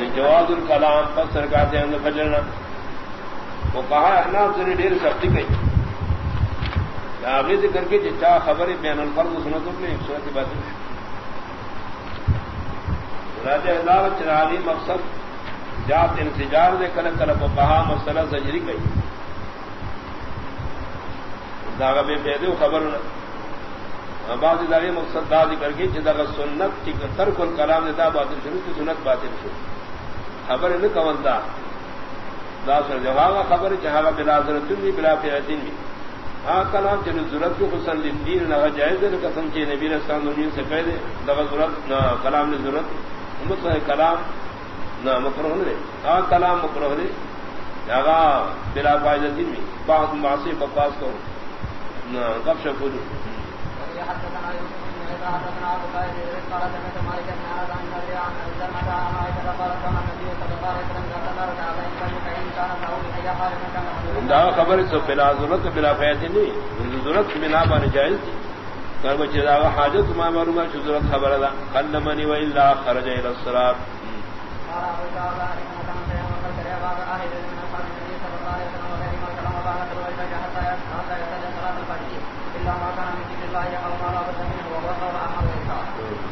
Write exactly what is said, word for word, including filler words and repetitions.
جواز الکلام پس سرکاتے ہیں فجرنا وہ کہا احناف ذری ڈیر سختی گئی آگے ذکر کے چاہ خبر بین الفرض سنتوں میں ایک صورت بات راجہ ہزار چرالی مقصد جات انسجار دے کل کل کہا مسئلہ زجری گئی داغا بے پیدو خبر نہ بعض ادارے مقصد دا ذکر کے جدا سنت کی ترک الکلام دا باطل شروع کی سنت باطل شروع خبر نہ کوندا دا سر جواب خبر چاہا بلا ضرورت نہیں بلا فیدین بھی ہاں کلام چل ضرورت کو حسن دین نہ جائز ہے قسم کے نبی رسول اللہ سے کہہ دے دا ضرورت نہ کلام نے ضرورت مطلب کلام نہ مکروہ نے ہاں کلام مکروہ نے جگہ بلا فائدہ دین میں بعض معاصی بکواس کو نہ گپ شپ ہو خبر سے بلا ضرورت بلا فائدہ نہیں ضرورت بنا بان جائز تھی کر بچے دا حاجت ما معلوم ہے ضرورت خبر دا کلمنی و الا خرج الى الصلاه